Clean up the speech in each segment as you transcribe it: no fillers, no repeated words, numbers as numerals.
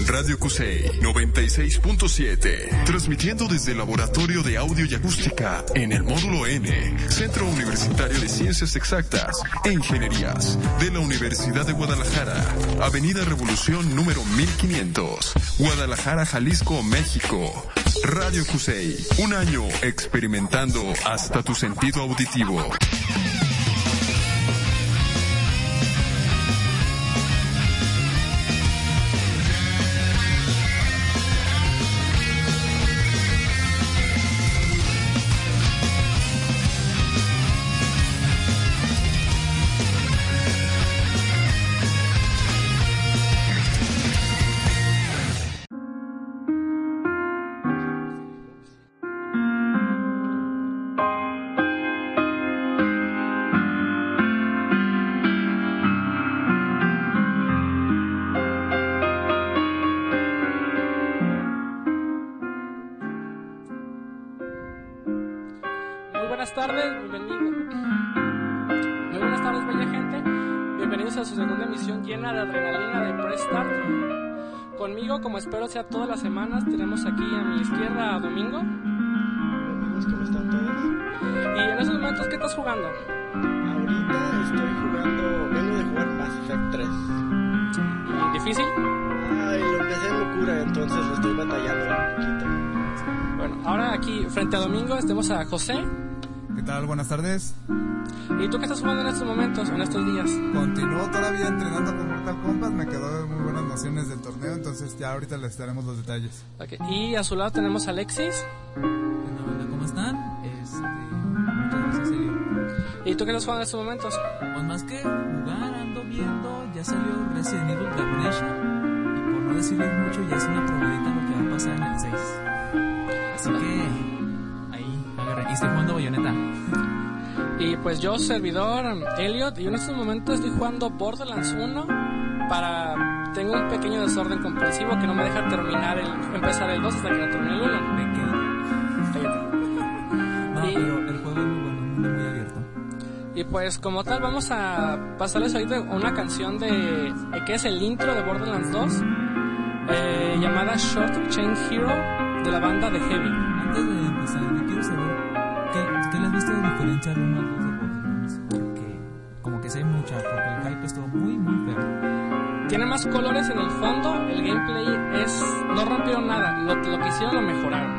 Radio Cusey 96.7, transmitiendo desde el Laboratorio de Audio y Acústica en el Módulo N, Centro Universitario de Ciencias Exactas e Ingenierías de la Universidad de Guadalajara, Avenida Revolución número 1500, Guadalajara, Jalisco, México. Radio Cusey, un año experimentando hasta tu sentido auditivo. Buenas tardes, bella gente. Bienvenidos a su segunda emisión llena de adrenalina de Press Start. Conmigo, como espero sea todas las semanas, tenemos aquí a mi izquierda a Domingo. Amigos, ¿cómo están todos? Y en esos momentos, ¿qué estás jugando? Ahorita estoy vengo de jugar Mass Effect 3. ¿Y difícil? Ay, lo empecé en locura, entonces lo estoy batallando un poquito. Bueno, ahora aquí frente a Domingo tenemos a José. ¿Qué tal? Buenas tardes. ¿Y tú qué estás jugando en estos momentos, en estos días? Continúo todavía entrenando con Mortal Kombat, me quedó muy buenas nociones del torneo, entonces ya ahorita les daremos los detalles. Okay. Y a su lado tenemos a Alexis. Hola, ¿cómo están? Muchas gracias, serio. ¿Y tú qué estás jugando en estos momentos? Pues más que jugar, ando viendo, ya salió Resident Evil Damnation, y por no decirles mucho, ya es una probadita lo que va a pasar en el 6. Así que ahí, agarré, y estoy jugando Bayonetta. Y pues yo, servidor Elliot, y en estos momentos estoy jugando Borderlands 1 tengo un pequeño desorden compulsivo que no me deja empezar el 2 hasta que no termine el 1. No, pero el juego es muy bueno, muy abierto. Y pues como tal vamos a pasarles ahorita una canción que es el intro de Borderlands 2 llamada Short Chain Hero de la banda de Heavy. Antes de empezar, yo quiero saber ¿qué le has visto de diferencia al 1 al 2 de Borderlands? Porque como que sé mucha, porque el hype estuvo muy feo. Tiene más colores en el fondo, el gameplay no rompieron nada, lo que hicieron lo mejoraron.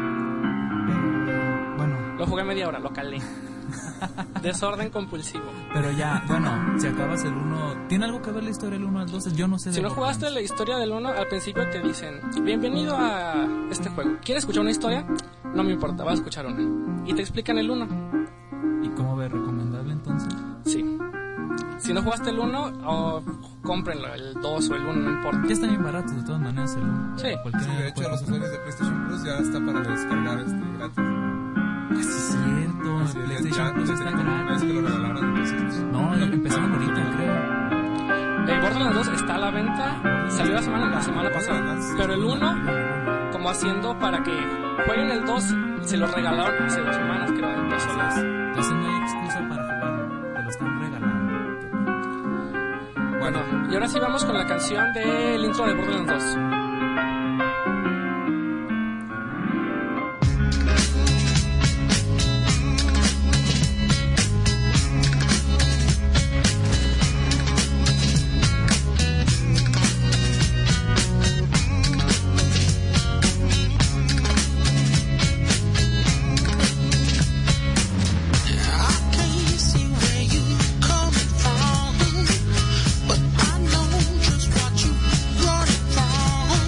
Bueno, lo jugué media hora, lo calé. Desorden compulsivo. Pero ya, bueno, si acabas el 1, ¿tiene algo que ver la historia del 1 al 2? Yo no sé. Si no jugaste la historia del 1, al principio te dicen: bienvenido a este juego. ¿Quieres escuchar una historia? No me importa, vas a escuchar una. Y te explican el 1. ¿Y cómo ves? ¿Recomendable entonces? Sí. Si no jugaste el 1, cómprenlo, el 2 o el 1, no importa. Ya están bien baratos de todas maneras el 1. Sí. De hecho, los usuarios de PlayStation Plus ya está para descargar gratis. Sí, es cierto. Así es, PlayStation Plus está gratis. Es que lo regalaron, entonces. No, empezaron ahorita, creo. Borderlands 2 está a la venta. Salió la semana pasada. Pero el 1, como haciendo para que jueguen el 2, se lo regalaron hace 2 semanas, creo, en personas. Entonces no hay excusa para jugarlo. Te lo están regalando. Bueno, y ahora sí vamos con la canción del intro de Borderlands 2. But I know just what you running from.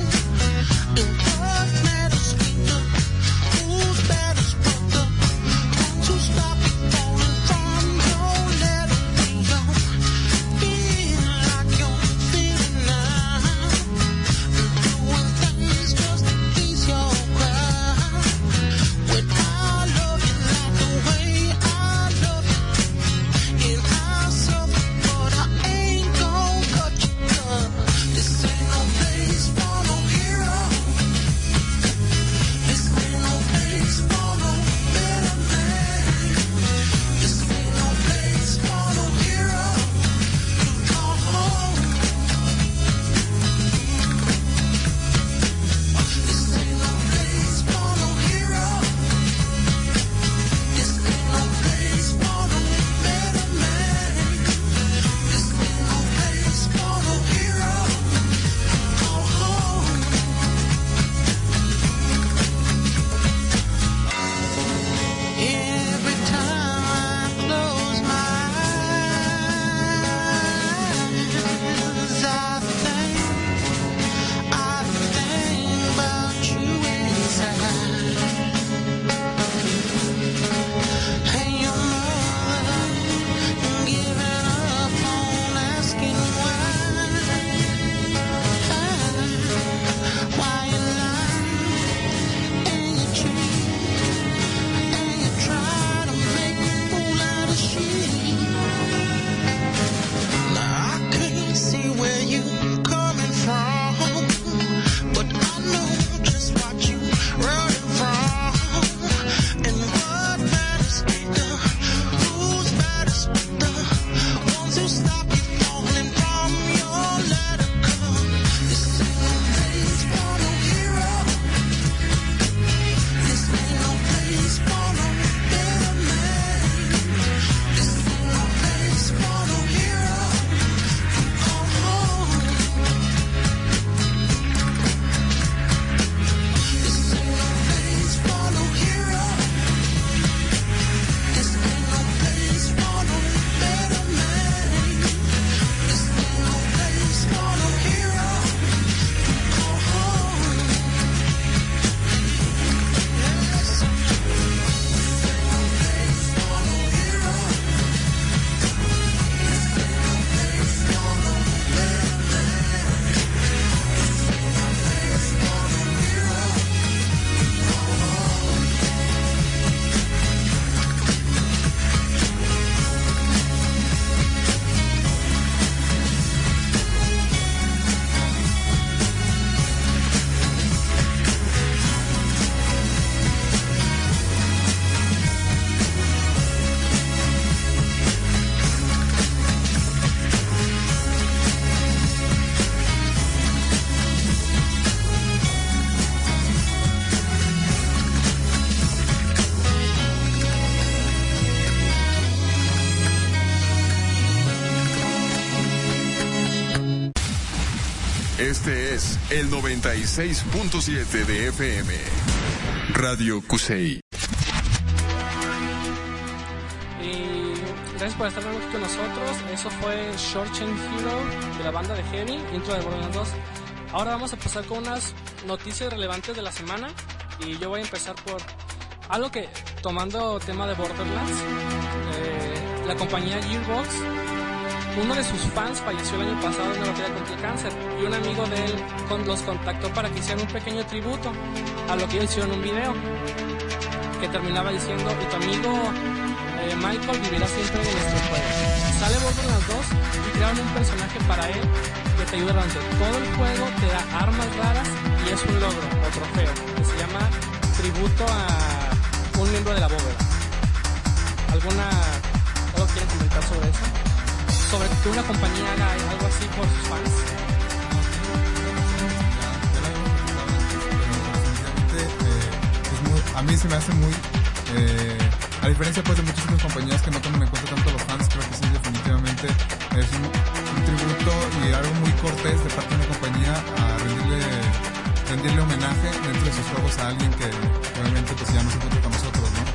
Este es el 96.7 de FM. Radio Cusey. Y gracias por estar aquí con nosotros. Eso fue Short Chain Hero de la banda de Heavy, intro de Borderlands 2. Ahora vamos a pasar con unas noticias relevantes de la semana. Y yo voy a empezar por algo que, tomando tema de Borderlands, la compañía Gearbox, uno de sus fans falleció el año pasado de una batalla contra el cáncer, y un amigo de él los contactó para que hicieran un pequeño tributo a lo que ellos hicieron en un video que terminaba diciendo: y tu amigo Michael vivirá siempre en nuestro juego. Sale Borderlands 2 y crearon un personaje para él que te ayuda durante todo el juego, te da armas raras y es un logro o trofeo que se llama tributo a un miembro de la bóveda. ¿Algo quieren comentar sobre eso? Sobre que una compañía haga algo así por sus fans. A mí se me hace muy... a diferencia pues de muchísimas compañías que no toman en cuenta tanto los fans, creo que sí, definitivamente es un tributo y algo muy cortés de parte de una compañía a rendirle homenaje dentro de sus juegos a alguien que obviamente pues ya no se encuentra con nosotros, ¿no?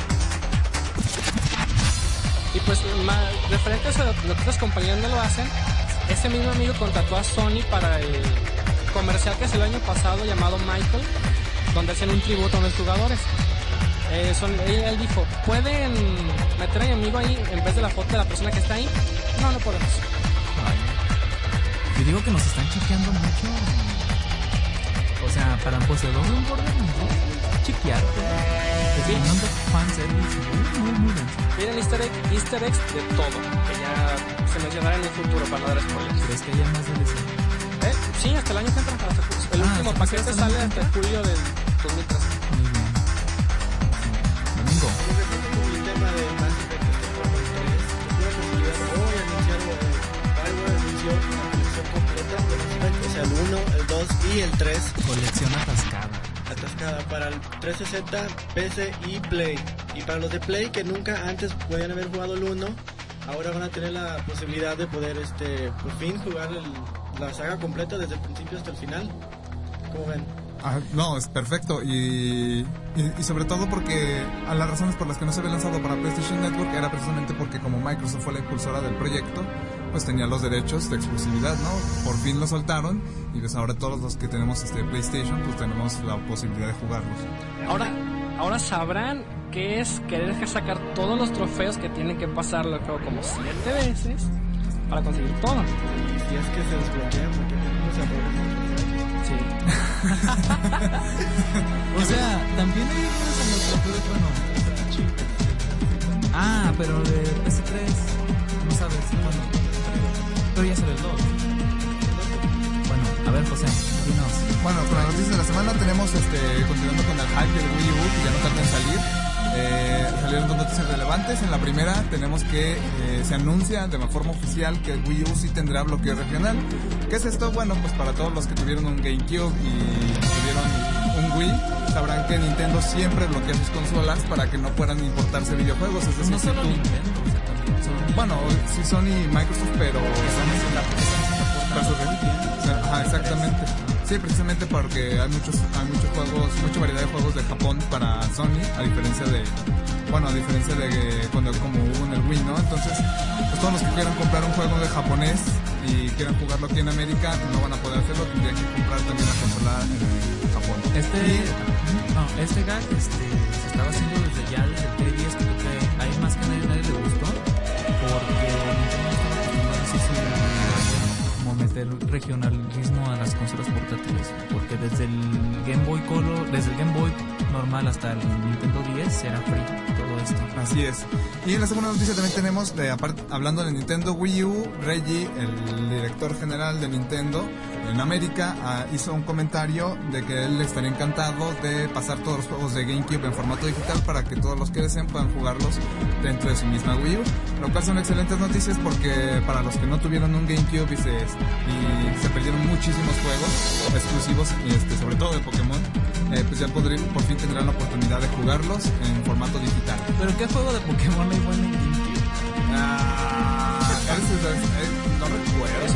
Y pues referente a eso, lo que otras compañías no lo hacen, ese mismo amigo contrató a Sony para el comercial que es el año pasado llamado Michael, donde hacían un tributo a unos jugadores. Él dijo: ¿pueden meter a mi amigo ahí en vez de la foto de la persona que está ahí? No podemos. Yo digo que nos están chequeando mucho. O sea, para un poseedor de un Borderlands, chequearte. Sí. Fanservice muy denso. Miren easter eggs de todo, que ya se mencionará en el futuro para no dar spoilers. ¿Crees que haya más DLC? Sí, hasta el año que entra. El último paquete sale hasta julio del 2013. Muy bien. Domingo. El tema de Mass Effect 3, hoy anunciaron Bioware anunció una colección completa de Mass Effect, o sea, el 1, el 2 y el 3. Colección atascada Para el 360, PC y Play. Y para los de Play que nunca antes podían haber jugado el 1, ahora van a tener la posibilidad de poder por fin jugar la saga completa desde el principio hasta el final. ¿Cómo ven? No, es perfecto y sobre todo porque a las razones por las que no se había lanzado para PlayStation Network era precisamente porque como Microsoft fue la impulsora del proyecto, pues tenía los derechos de exclusividad, ¿no? Por fin lo soltaron y pues ahora todos los que tenemos PlayStation pues tenemos la posibilidad de jugarlos. Ahora sabrán qué es querer sacar todos los trofeos que tienen que pasar el juego como 7 veces para conseguir todo. Y si es que se desbloquean porque tenemos errores. Sí. O sea, también hay errores en los trofeos, bueno. Pero de PS3 no sabes, bueno. Pero ya sale el 2. Bueno, a ver, José, dinos. Bueno, con las noticias de la semana tenemos continuando con el hype del Wii U, que ya no tarda en salir. Salieron dos noticias relevantes. En la primera tenemos que se anuncia de forma oficial que el Wii U sí tendrá bloqueo regional. ¿Qué es esto? Bueno, pues para todos los que tuvieron un GameCube y tuvieron un Wii, sabrán que Nintendo siempre bloquea sus consolas para que no puedan importarse videojuegos. Es decir, no solo Nintendo, o sea, también Sony. Bueno, sí, Sony y Microsoft, pero exactamente. Sí, precisamente porque hay muchos juegos, mucha variedad de juegos de Japón para Sony, a diferencia de cuando como hubo en el Wii, ¿no? Entonces, pues todos los que quieran comprar un juego de japonés y quieran jugarlo aquí en América no van a poder hacerlo, tendrían que comprar también la consola en Japón. Este gag se estaba haciendo desde el 3DS, que creo que hay más que nadie le gustó, porque Nintendo estaba acostumbrado como meter regionalismo a las consolas portátiles, porque desde el Game Boy Color, desde el Game Boy normal hasta el Nintendo 10 era free todo esto. Así es. Y en la segunda noticia también tenemos, hablando de Nintendo Wii U, Reggie, el director general de Nintendo en América, hizo un comentario de que él estaría encantado de pasar todos los juegos de GameCube en formato digital para que todos los que deseen puedan jugarlos dentro de su misma Wii U, lo cual son excelentes noticias porque para los que no tuvieron un GameCube y se perdieron muchísimos juegos exclusivos, sobre todo de Pokémon, pues ya por fin tendrán la oportunidad de jugarlos en formato digital. ¿Pero qué juego de Pokémon hay bueno en GameCube? No recuerdo. Eso es debatible.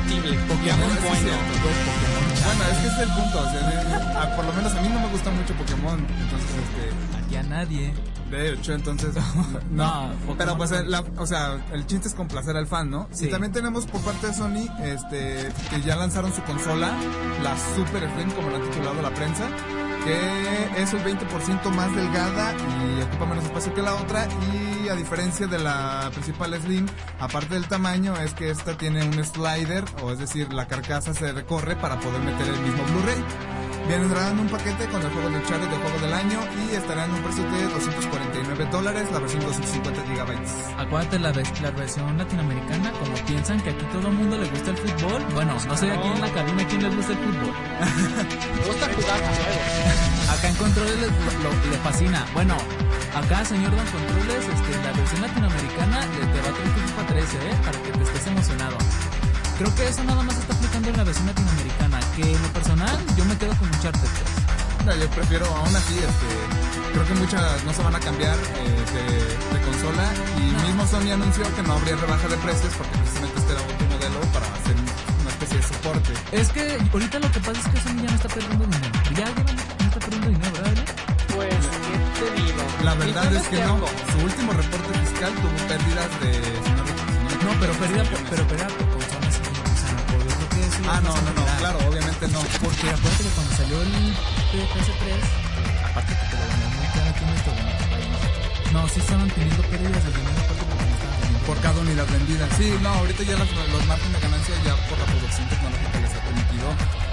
compatible. Pokémon Bueno. Bueno, es que ese es el punto. O sea, por lo menos a mí no me gusta mucho Pokémon. Entonces, Aquí a nadie. de hecho, entonces, no. Pokémon Pero pues, no. o sea, el chiste es complacer al fan, ¿no? Sí. Y también tenemos por parte de Sony, que ya lanzaron su consola, la Super Slim, como lo han titulado la prensa, que es el 20% más delgada y ocupa menos espacio que la otra, y a diferencia de la principal Slim, aparte del tamaño, es que esta tiene un slider, o es decir, la carcasa se recorre para poder meter el mismo Blu-ray. Vendrá en un paquete con el juego de Uncharted de juego del año y estará en un precio de $249, la versión 250 GB. Acuérdate la versión latinoamericana, como piensan que aquí todo el mundo le gusta el fútbol. Bueno, no sé aquí en la cabina quién les gusta el fútbol. Me gusta jugar a juegos. Acá en Controles le fascina. Bueno, acá señor Don Controles, la versión latinoamericana te va a traer FIFA 13, para que te estés emocionado. Creo que eso nada más está aplicando en la versión latinoamericana, que en lo personal yo me quedo con Uncharted 3. No, yo prefiero, aún así, creo que muchas no se van a cambiar de consola, y mismo Sony anunció que no habría rebaja de precios porque precisamente este era otro modelo para hacer una especie de soporte. Es que ahorita lo que pasa es que Sony ya no está perdiendo dinero. Ya no está perdiendo dinero, ¿verdad? Pues, ¿qué te digo? La verdad es que no. algo. Su último reporte fiscal tuvo pérdidas de... No, pero pérdida por consolas. O sea, por yo creo que eso Ah, no, general. claro, obviamente no. Porque acuérdate que cuando salió el PS3, aparte que te lo gané muy claro aquí en nuestro bonito país, no, sí estaban teniendo pérdidas de dinero aparte porque no estaban vendiendo. Por cada unidad vendida. Sí, no, ahorita ya los márgenes de ganancia ya por la producción tecnológica les ha permitido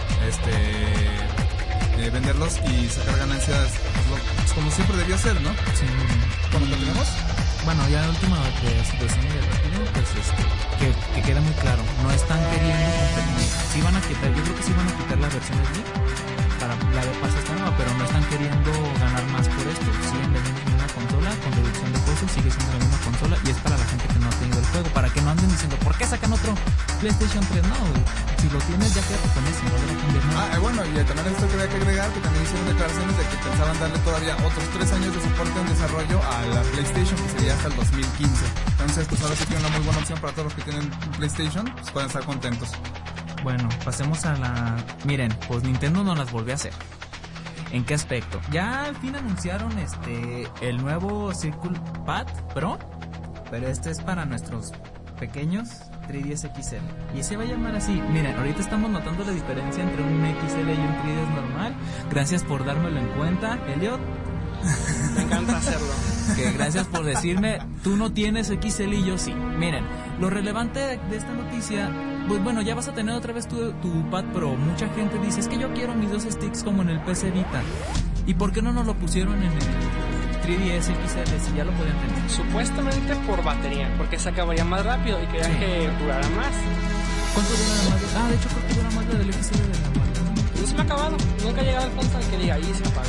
venderlos y sacar ganancias pues, como siempre debió ser, ¿no? Sí, muy bien. ¿Cómo lo tenemos? Bueno, ya la última de Sony de rápido, pues que queda muy claro, no están queriendo competir. Sí van a quitar, yo creo que sí van a quitar la versión de Slim para la de paso esta nueva, pero no están queriendo ganar más por esto. Siguen vendiendo una consola con reducción de costos, sigue siendo la misma consola y es para la gente que no ha tenido el juego, para que no anden diciendo, ¿por qué sacan otro PlayStation 3? No, si lo tienes ya quédate con ese, no le va a cambiar nada. Bueno, y también esto que había que agregar, que también hicieron declaraciones de que pensaban darle todavía otros 3 años de soporte en desarrollo a la PlayStation, que sería hasta el 2015. Entonces, pues ahora sí tiene una muy buena opción para todos los que tienen PlayStation, pues pueden estar contentos. Bueno, pasemos a la... Miren, pues Nintendo no las volvió a hacer. ¿En qué aspecto? Ya al fin anunciaron el nuevo Circle Pad Pro, pero este es para nuestros pequeños 3DS XL. Y se va a llamar así. Miren, ahorita estamos notando la diferencia entre un XL y un 3DS normal. Gracias por dármelo en cuenta, Elliot. Me encanta hacerlo. Que gracias por decirme, tú no tienes XL y yo sí. Miren, lo relevante de esta noticia, pues bueno, ya vas a tener otra vez tu Pad Pro. Mucha gente dice, es que yo quiero mis 2 sticks como en el PC Vita. ¿Y por qué no nos lo pusieron en el 3DS XL si ya lo podían tener? Supuestamente por batería, porque se acabaría más rápido y querían que durara más. ¿Cuánto dura más? De hecho creo que dura más la del XL de la normal. No se me ha acabado, nunca he llegado al punto en que diga, ahí se apagó.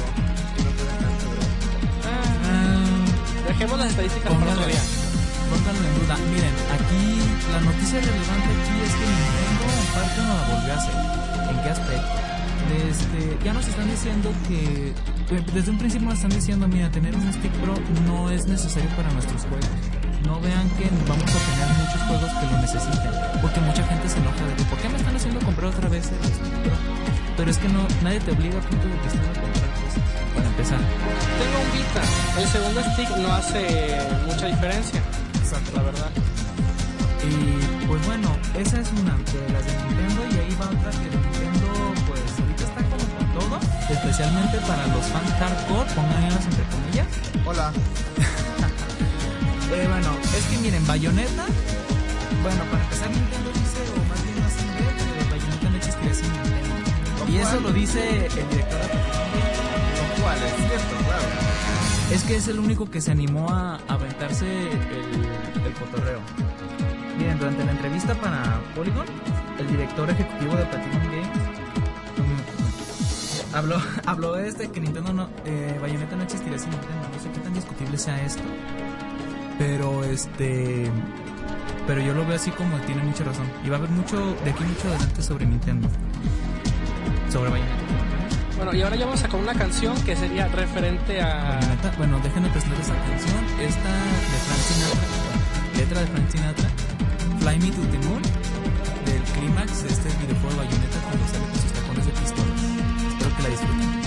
Dejemos las estadísticas para otro día. Pónganlo en duda. Miren, aquí la noticia relevante aquí es que Nintendo en parte no la volvió a hacer. ¿En qué aspecto? Ya nos están diciendo que desde un principio nos están diciendo, mira, tener un stick pro no es necesario para nuestros juegos. No vean que vamos a tener muchos juegos que lo necesiten, porque mucha gente se enoja de que ¿por qué me están haciendo comprar otra vez el stick pro? Pero es que no, nadie te obliga a punto de que estén a comprar cosas. Para empezar, Tengo un Vita, el segundo stick no hace mucha diferencia. Exacto. La verdad. y pues bueno, esa es una de las de Nintendo, y ahí va otra que de Nintendo, pues ahorita está como con todo, especialmente para los fans hardcore, pónganlas entre comillas. Hola. Bueno, es que miren, Bayonetta, bueno, para empezar Nintendo dice, o más bien así, que Bayonetta no existiría sin Nintendo. Y eso lo dice el director de ¿Cuál es? Cierto, claro. Es que es el único que se animó a aventarse el cotorreo. Miren, durante la entrevista para Polygon, el director ejecutivo de Platinum Games habló que Nintendo no, Bayonetta no existiría sin Nintendo. No sé qué tan discutible sea esto, pero yo lo veo así como tiene mucha razón. Y va a haber mucho adelante sobre Nintendo, sobre Bayonetta. Bueno, y ahora ya vamos a sacar una canción que sería referente a... Bayonetta. Bueno, déjenme presentar esa canción. Esta de Frank Sinatra, letra de Frank Sinatra, Fly Me to the Moon, del clímax de este videojuego de Bayonetta cuando sale con sus tacones de pistola. Espero que la disfruten.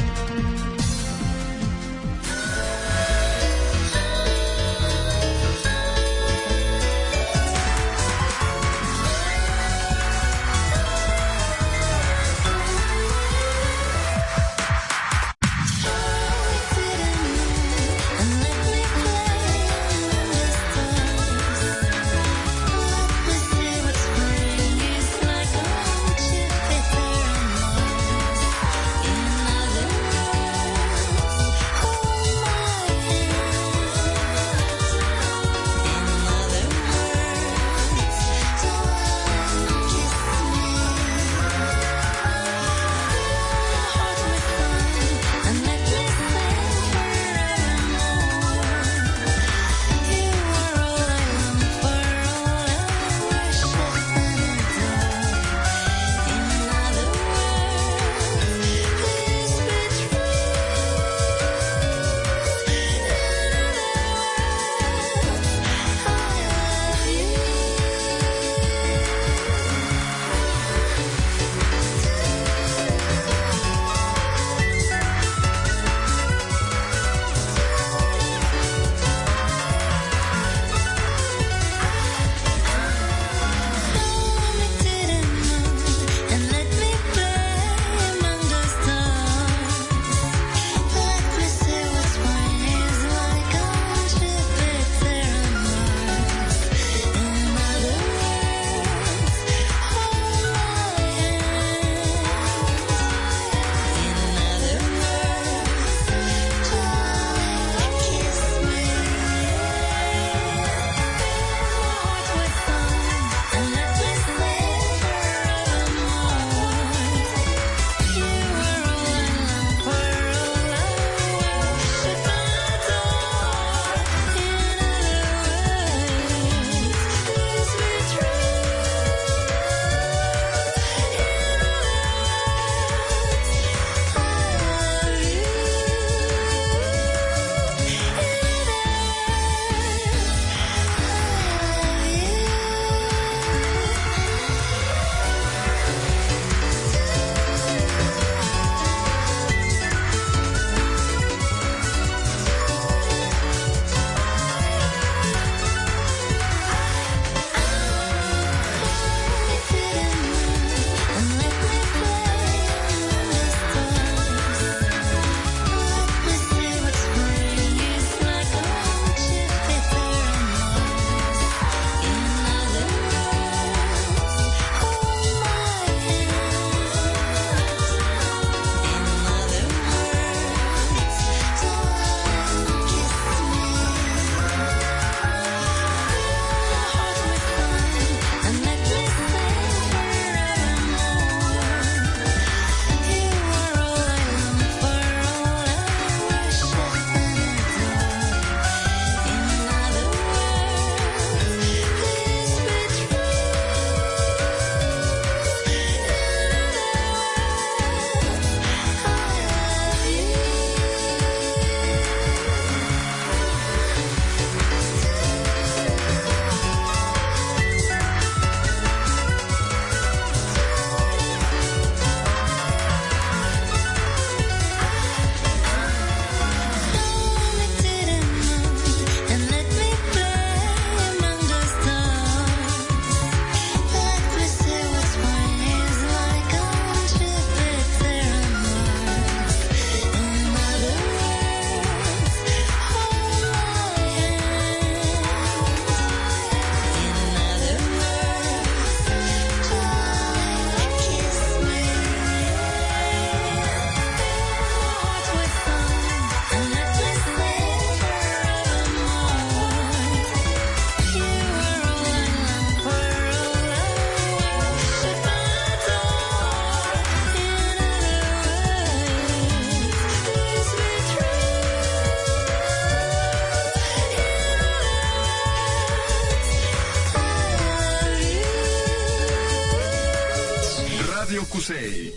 Cusey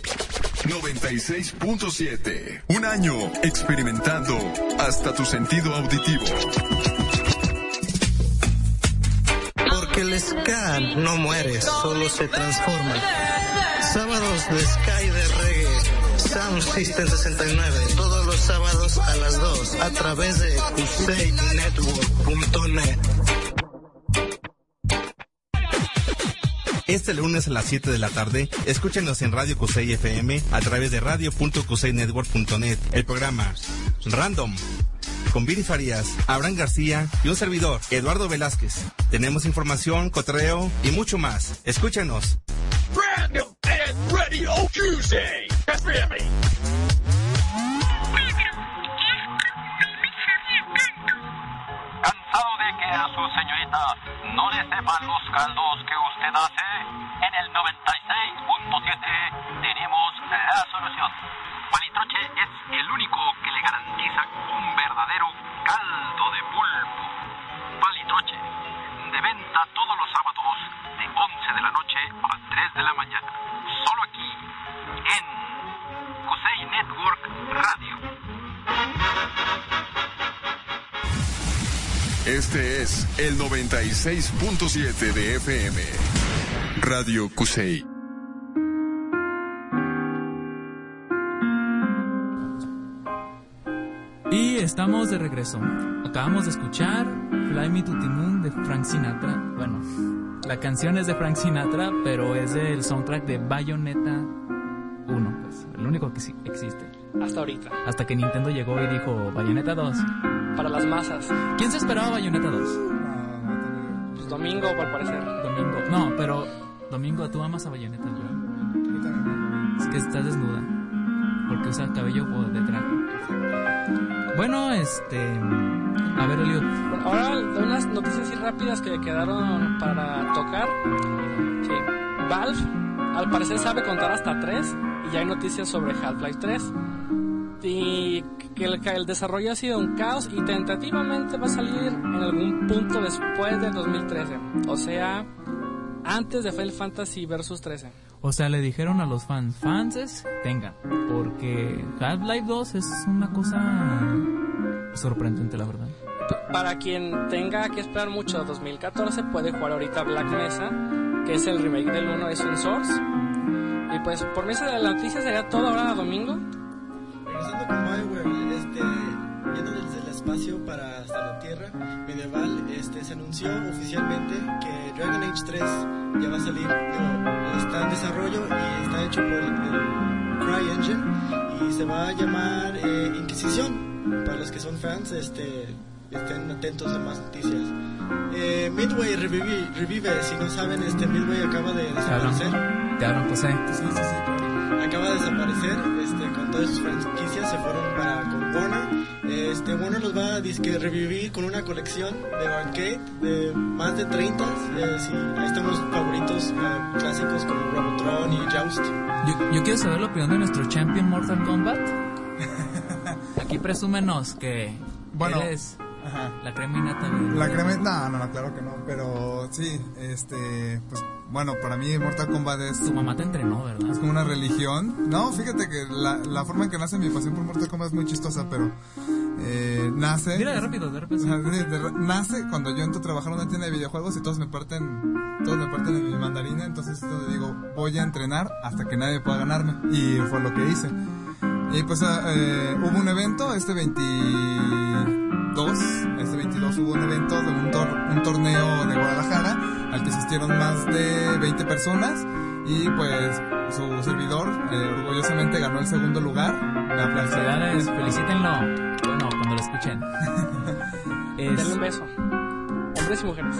96.7. Un año experimentando hasta tu sentido auditivo. Porque porque el ska no muere, solo se transforma. Sábados de ska y de reggae, Sound System 69, todos los sábados a las 2 a través de kuseynetwork.net. Este lunes a las 7 de la tarde, escúchenos en Radio Kusei FM a través de radio.kuseynetwork.net. El programa Random, con Viri Farías, Abraham García y un servidor, Eduardo Velázquez. Tenemos información, cotorreo y mucho más. Escúchenos. Random and Radio Kusei FM. ¿Cansado de que a su señorita no le sepan los caldos que usted hace? En el 96.7 tenemos la solución. Palitroche es el único que le garantiza un verdadero caldo de pulpo. Palitroche, de venta todos los sábados de 11 de la noche a 3 de la mañana. Solo aquí, en Kusei Network Radio. Este es el 96.7 de FM. Radio Kusei. Y estamos de regreso. Acabamos de escuchar Fly Me to the Moon de Frank Sinatra. Bueno, la canción es de Frank Sinatra, pero es del soundtrack de Bayonetta 1, pues, el único que existe. Hasta ahorita. Hasta que Nintendo llegó y dijo Bayonetta 2. Para las masas. ¿Quién se esperaba Bayonetta 2? Pues Domingo, por parecer. Domingo. No, pero Domingo, tú amas a Bayonetta, ¿no? Es que estás desnuda. Porque usa cabello de traje. Bueno, a ver, Eliot. Bueno, ahora de unas noticias así rápidas que quedaron para tocar. Sí. Valve, al parecer, sabe contar hasta 3. Y ya hay noticias sobre Half-Life 3. Y que el desarrollo ha sido un caos y tentativamente va a salir en algún punto después del 2013. O sea, antes de Final Fantasy Versus 13. O sea, le dijeron a los fanses, tengan, porque Half-Life 2 es una cosa sorprendente, la verdad. Para quien tenga que esperar mucho 2014, puede jugar ahorita Black Mesa, que es el remake del 1 de Sun Source. Y pues por mí la noticia sería todo ahora domingo. Regresando con BioWare, yendo desde el espacio para hasta la Tierra medieval, se anunció oficialmente que Dragon Age 3 ya va a salir, está en desarrollo y está hecho por el CryEngine y se va a llamar Inquisición. Para los que son fans, estén atentos a más noticias. Midway revive, si no saben, Midway acaba de desaparecer. Te hablan, José. Sí, acaba de desaparecer, con todas sus franquicias se fueron con Warner. Warner los va a revivir con una colección de arcade de más de 30. Sí, ahí están los favoritos clásicos como Robotron y Joust. Yo quiero saber la opinión de nuestro champion Mortal Kombat. Aquí presúmenos que eres la crema innata. La crema, no, claro que no, pero sí, pues bueno, para mí Mortal Kombat es... Tu mamá te entrenó, ¿verdad? Es como una religión. No, fíjate que la forma en que nace mi pasión por Mortal Kombat es muy chistosa, pero nace... Mira, de rápido. Nace cuando yo entro a trabajar en una tienda de videojuegos y todos me parten en mi mandarina, entonces digo, voy a entrenar hasta que nadie pueda ganarme, y fue lo que hice. Y pues hubo un evento, 22 hubo un evento de un torneo de Guadalajara al que asistieron más de 20 personas y pues su servidor orgullosamente ganó el segundo lugar. Felicidades, felicítenlo. Bueno, cuando lo escuchen. Denle un beso. Hombres y mujeres.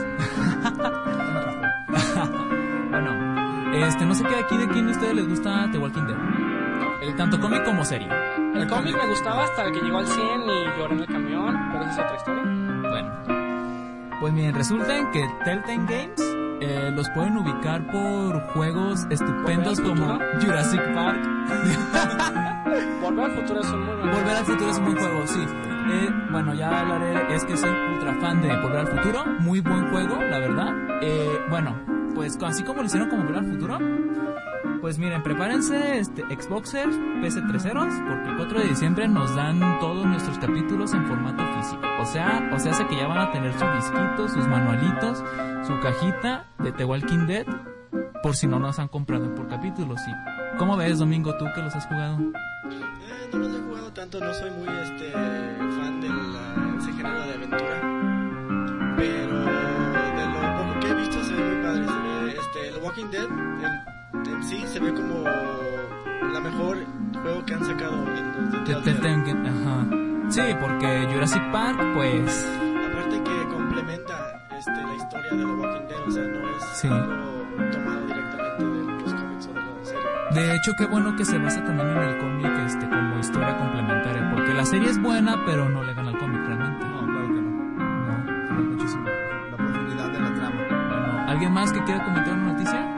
Bueno, no sé qué aquí de quién de ustedes les gusta The Walking Dead. Tanto cómic como serie. El cómic me gustaba hasta el que llegó al 100 y lloré en el camión, pero esa es otra historia. Bueno, pues miren, resulta que Telltale Games los pueden ubicar por juegos estupendos como Jurassic Park. Volver al futuro es un muy buen juego. Volver al futuro es un buen juego, sí. Bueno, ya hablaré, es que soy ultra fan de Volver al futuro. Muy buen juego, la verdad. Bueno, pues así como lo hicieron como Volver al Futuro, pues miren, prepárense Xboxers, PC3eros, porque el 4 de diciembre nos dan todos nuestros capítulos en formato físico. O sea, hace que ya van a tener su disquito, sus manualitos, su cajita de The Walking Dead, por si no nos han comprado por capítulos. ¿Y cómo ves, Domingo, tú que los has jugado? No los he jugado tanto, no soy muy fan de ese género de aventura, pero de lo poco que he visto se ve muy padre. Se ve, el Walking Dead en sí se ve como la mejor juego que han sacado en los de Ajá. Sí, porque Jurassic Park, pues... Aparte que complementa la historia de The Walking Dead, o sea, no es algo tomado directamente de los cómics o de la serie. De hecho, qué bueno que se basa también en el cómic como historia complementaria, porque la serie es buena, pero no le gana al cómic realmente. No, claro que no. No, muchísimo. La profundidad de la trama. Bueno, ¿alguien más que quiera comentar una noticia?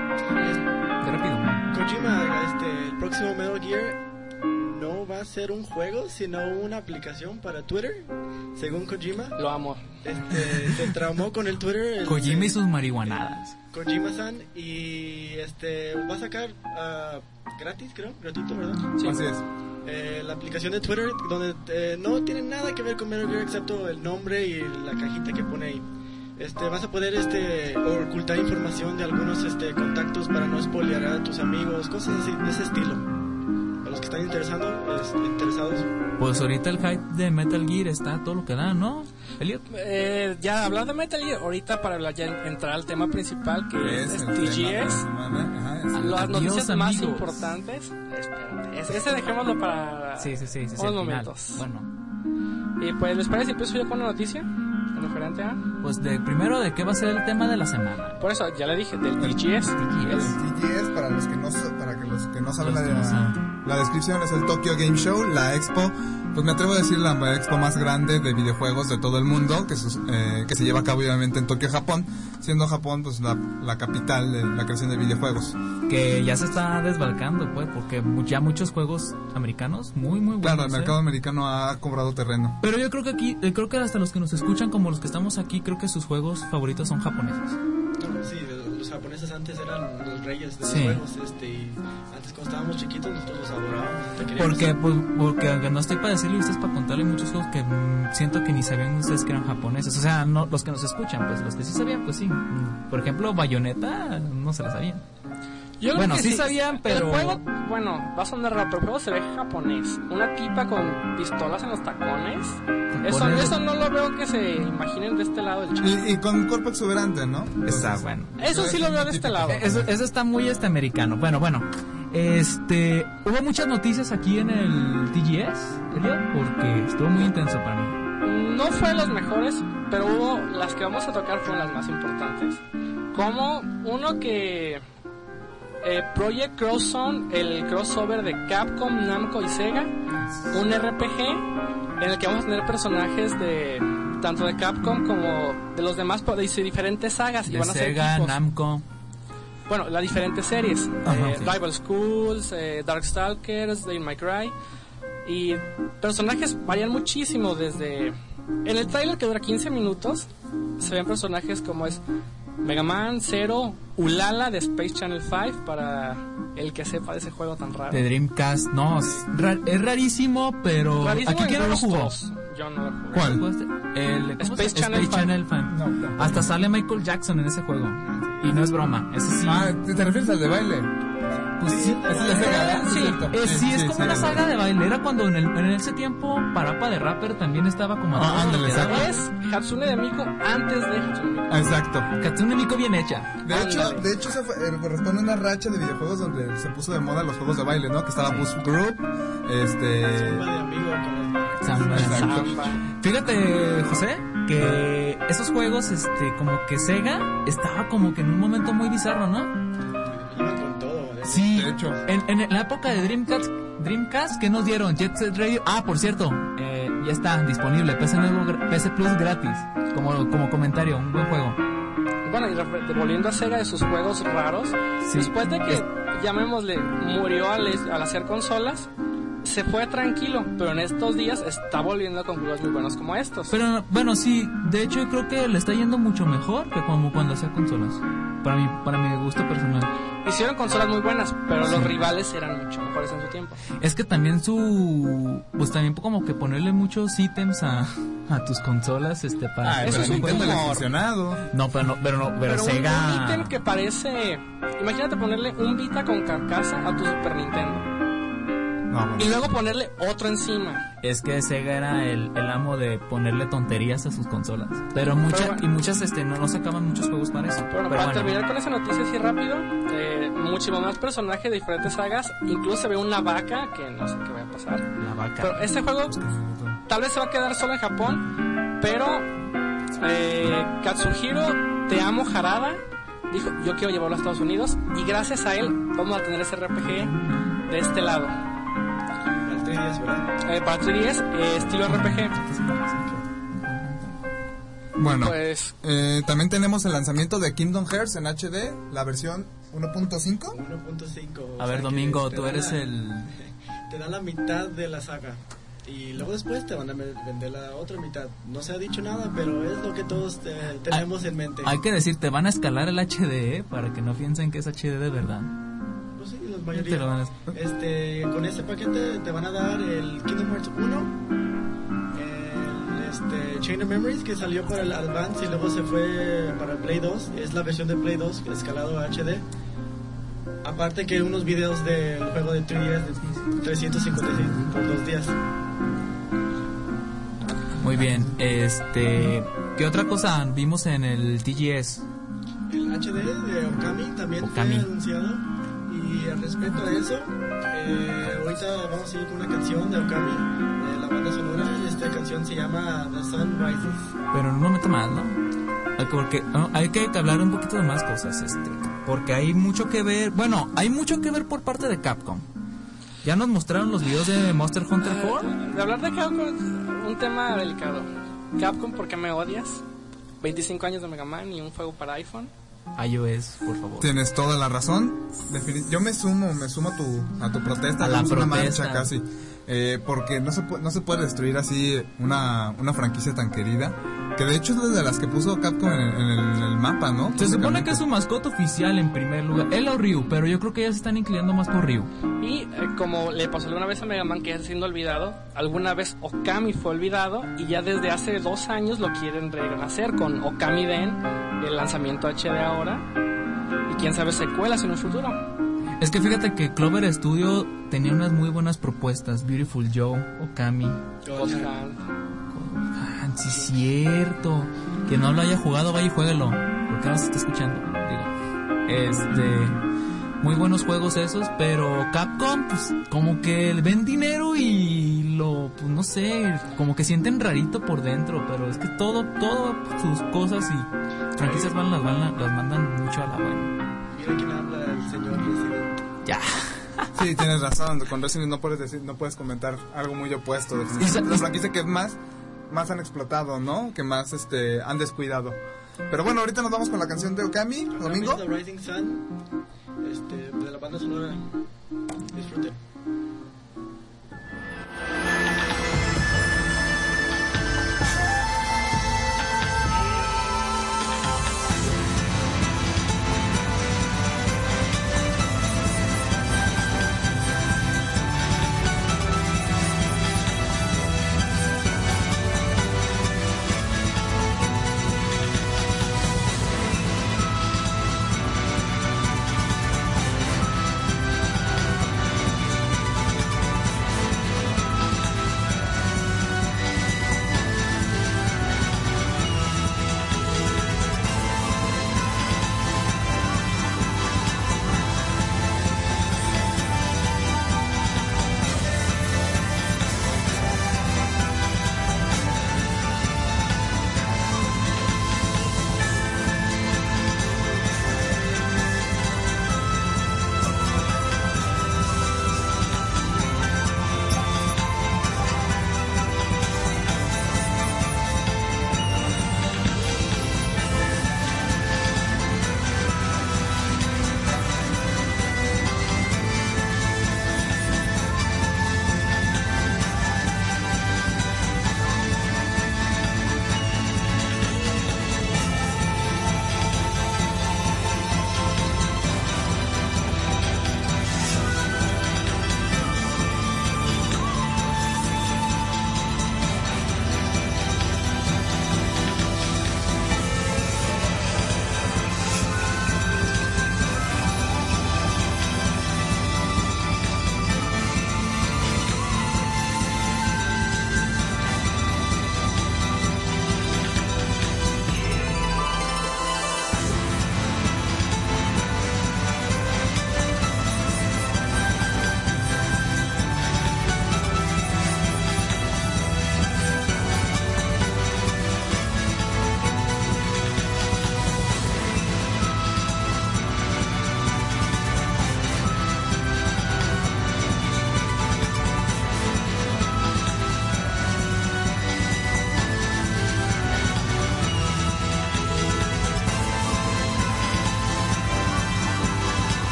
Qué rápido. Kojima, el próximo Metal Gear no va a ser un juego, sino una aplicación para Twitter, según Kojima. Lo amo. Se traumó con el Twitter. Kojima y sus marihuanadas. Kojima-san, y va a sacar gratis, creo, gratuito, ¿verdad? Sí. Así es. La aplicación de Twitter, donde no tiene nada que ver con Metal Gear excepto el nombre y la cajita que pone ahí. Vas a poder ocultar información de algunos contactos para no spoilear a tus amigos, cosas así, de ese estilo. A los que están interesados. Pues ahorita el hype de Metal Gear está todo lo que da, ¿no, Elliot? Ya hablar de Metal Gear, ahorita para ya entrar al tema principal, que es TGS. Las noticias más importantes. Espérate, ese dejémoslo para unos momentos. Bueno. Y pues, ¿les parece si empiezo yo con una noticia? Referente a... Pues primero, ¿de qué va a ser el tema de la semana? Por eso, ya le dije, del TGS. El TGS, para los que no saben la descripción, es el Tokyo Game Show, la expo, pues me atrevo a decir la expo más grande de videojuegos de todo el mundo, que se lleva a cabo obviamente en Tokio, Japón, siendo Japón pues la capital de la creación de videojuegos. Que ya se está desbalcando, pues, porque ya muchos juegos americanos, muy buenos. Claro, el mercado americano ha cobrado terreno. Pero yo creo que creo que hasta los que nos escuchan, como los que estamos aquí, creo que sus juegos favoritos son japoneses. No, sí, los japoneses antes eran los reyes de los juegos, y antes cuando estábamos chiquitos nosotros los adorábamos. Porque aunque no estoy para decirle, ustedes para contarle muchos juegos que siento que ni sabían ustedes que eran japoneses. O sea, no los que nos escuchan, pues los que sí sabían, pues sí. Por ejemplo, Bayonetta no se la sabían. Yo bueno, sí sabían, pero... El juego, va a sonar raro, pero el juego se ve japonés. Una tipa con pistolas en los tacones. Eso no lo veo que se imaginen de este lado del chico. Y con un cuerpo exuberante, ¿no? Está bueno. Eso sí lo veo de este lado. Eso está muy americano. Bueno. Hubo muchas noticias aquí en el TGS, Elliot, porque estuvo muy intenso para mí. No fue de los mejores, pero las que vamos a tocar fueron las más importantes. Como uno que... Project Cross Zone, el crossover de Capcom, Namco y Sega, un RPG en el que vamos a tener personajes tanto de Capcom como de los demás de diferentes sagas, de y van a ser Sega, equipos. Namco. Bueno, las diferentes series, Rival Schools, Darkstalkers, Devil May Cry, y personajes varían muchísimo desde... En el trailer, que dura 15 minutos, se ven personajes como es Mega Man, Zero, Ulala de Space Channel 5, para el que sepa de ese juego tan raro. De Dreamcast, no, es rarísimo, pero... Rarísimo. ¿Aquí quién no lo jugó? Yo no lo jugué. ¿Cuál? El Space Channel 5. No. Hasta sale Michael Jackson en ese juego. Y no es broma, ese sí. ¿Te refieres al de baile? Pues sí, es la saga, sí, es como una saga de baile. Era cuando en ese tiempo Parappa de Rapper también estaba como... Es Hatsune de Miku antes de Hatsune Miku. Exacto. Hatsune Miku bien hecha. De hecho corresponde a una racha de videojuegos donde se puso de moda los juegos de baile, ¿no? Que estaba Boost Group, Samba de amigo con Samba. Fíjate, José, que esos juegos, como que Sega estaba como que en un momento muy bizarro, ¿no? Sí, de hecho. En la época de Dreamcast, ¿qué nos dieron? Jet Set Radio. Por cierto, ya está disponible, PC Plus gratis, como comentario, un buen juego. Bueno, y volviendo a Sega de sus juegos raros, después de que, llamémosle, murió al hacer consolas, se fue tranquilo, pero en estos días está volviendo con juegos muy buenos como estos. Pero bueno, sí, de hecho yo creo que le está yendo mucho mejor que como cuando hacía consolas. Para mi gusto personal. Hicieron consolas muy buenas, pero los rivales eran mucho mejores en su tiempo. Es que también pues también como que ponerle muchos ítems a tus consolas, para... eso es un funcionado. No, pero Sega... un ítem que parece... Imagínate ponerle un Vita con carcasa a tu Super Nintendo. Y luego ponerle otro encima. Es que Sega era el amo de ponerle tonterías a sus consolas. Pero muchas no sacaban muchos juegos para eso. Pero para terminar con esa noticia así rápido, muchísimos más personajes de diferentes sagas. Incluso se ve una vaca que no sé qué va a pasar. La vaca. Pero este juego tal vez se va a quedar solo en Japón. Pero Katsuhiro Te Amo Harada dijo, yo quiero llevarlo a Estados Unidos. Y gracias a él vamos a tener ese RPG de este lado. Para 3DS, estilo RPG. Bueno, pues, también tenemos el lanzamiento de Kingdom Hearts en HD, la versión 1.5. 1.5. A ver, Domingo, tú eres te dan la mitad de la saga. Y luego después te van a vender la otra mitad. No se ha dicho nada, pero es lo que todos tenemos en mente. Hay que decir, te van a escalar el HD, para que no piensen que es HD de verdad. Sí, la mayoría. Con ese paquete te van a dar el Kingdom Hearts 1, el Chain of Memories que salió para el Advance y luego se fue para el Play 2, es la versión de Play 2 escalado a HD. Aparte que unos videos del juego de 3DS de 356 por 2 días. Muy bien, ¿qué otra cosa vimos en el TGS? El HD de Okami también fue anunciado. Y al respecto a eso, ahorita vamos a ir con una canción de Okami, de la banda sonora, y esta canción se llama The Sun Rises. Pero en un momento más, ¿no? Porque hay que hablar un poquito de más cosas, porque hay mucho que ver, hay mucho que ver por parte de Capcom. Ya nos mostraron los videos de Monster Hunter 4. De hablar de Capcom es un tema delicado. Capcom, ¿por qué me odias? 25 años de Mega Man y un juego para iPhone. iOS, por favor. Tienes toda la razón. Yo me sumo a tu protesta. A la protesta. Una marcha casi. Porque no se puede destruir así una franquicia tan querida. Que de hecho es de las que puso Capcom en el mapa, ¿no? Se supone que es su mascota oficial en primer lugar. Él o Ryu, pero yo creo que ya se están inclinando más por Ryu. Y como le pasó alguna vez a Mega Man, que ya está siendo olvidado, alguna vez Okami fue olvidado y ya desde hace 2 años lo quieren renacer con Okami Den, el lanzamiento HD ahora, y quién sabe secuelas en un futuro. Es que fíjate que Clover Studio tenía unas muy buenas propuestas. Beautiful Joe, Okami, Ghost Hand. Sí, cierto. Que no lo haya jugado, vaya y jueguelo, porque no se está escuchando. Muy buenos juegos esos, pero Capcom, pues, como que ven dinero y pues no sé, como que sienten rarito por dentro, pero es que todo sus cosas y franquicias las mandan mucho a la buena. Mira quién habla, el señor Resident. Ya. Sí, tienes razón, con Resident no puedes comentar algo muy opuesto. La franquicia que más han explotado, ¿no? Que más han descuidado. Pero bueno, ahorita nos vamos con la canción de Okami, Domingo. The Rising Sun, de la banda sonora. Disfruten.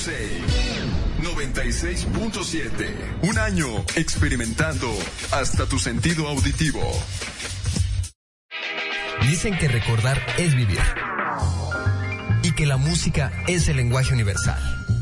Kusei 96.7. Un año experimentando hasta tu sentido auditivo. Dicen que recordar es vivir y que la música es el lenguaje universal.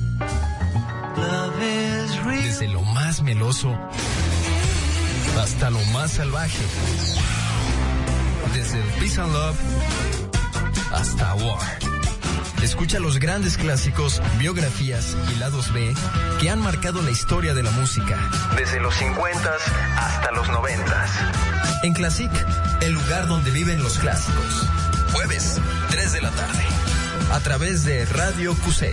Desde lo más meloso hasta lo más salvaje. Desde el Peace and Love hasta War. Escucha los grandes clásicos, biografías y lados B que han marcado la historia de la música. Desde los 50s hasta los 90s. En Classic, el lugar donde viven los clásicos. Jueves, 3 de la tarde. A través de Radio Kusei.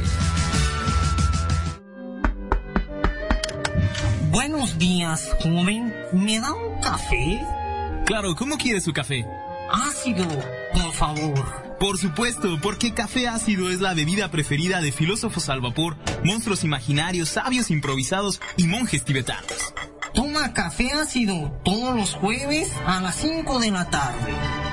Buenos días, joven. ¿Me da un café? Claro, ¿cómo quiere su café? Ácido, por favor. Por supuesto, porque café ácido es la bebida preferida de filósofos al vapor, monstruos imaginarios, sabios improvisados y monjes tibetanos. Toma café ácido todos los jueves a las 5 de la tarde.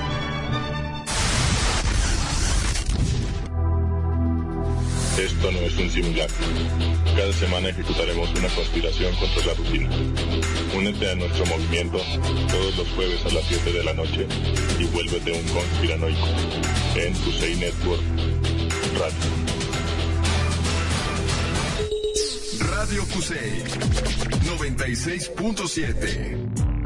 Esto no es un simulacro. Cada semana ejecutaremos una conspiración contra la rutina. Únete a nuestro movimiento todos los jueves a las 7 de la noche y vuélvete un conspiranoico en Kusei Network Radio. Radio Kusei 96.7.